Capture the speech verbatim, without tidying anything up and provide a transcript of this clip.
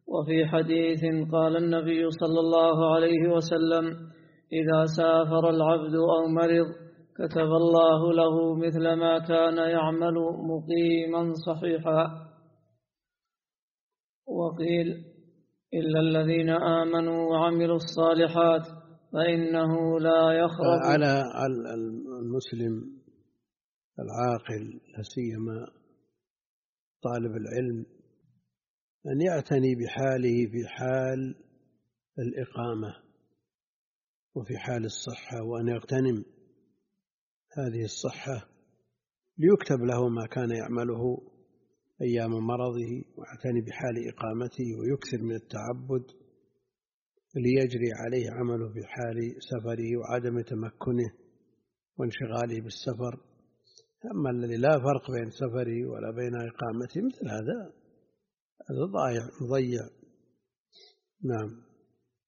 وفي حديث قال النبي صلى الله عليه وسلم: إذا سافر العبد أو مرض كتب الله له مثل ما كان يعمل مقيما صحيحا. وقيل: إلا الذين آمنوا وعملوا الصالحات فإنه لا يخرج. على المسلم العاقل لا سيما طالب العلم أن يعتني بحاله في حال الإقامة وفي حال الصحة، وأن يغتنم هذه الصحة ليكتب له ما كان يعمله أيام مرضه، ويعتني بحال إقامته ويكثر من التعبد ليجري عليه عمله في حال سفره وعدم تمكنه وانشغاله بالسفر. أما الذي لا فرق بين سفره ولا بين إقامته مثل هذا هذا ضايع مضيع. نعم.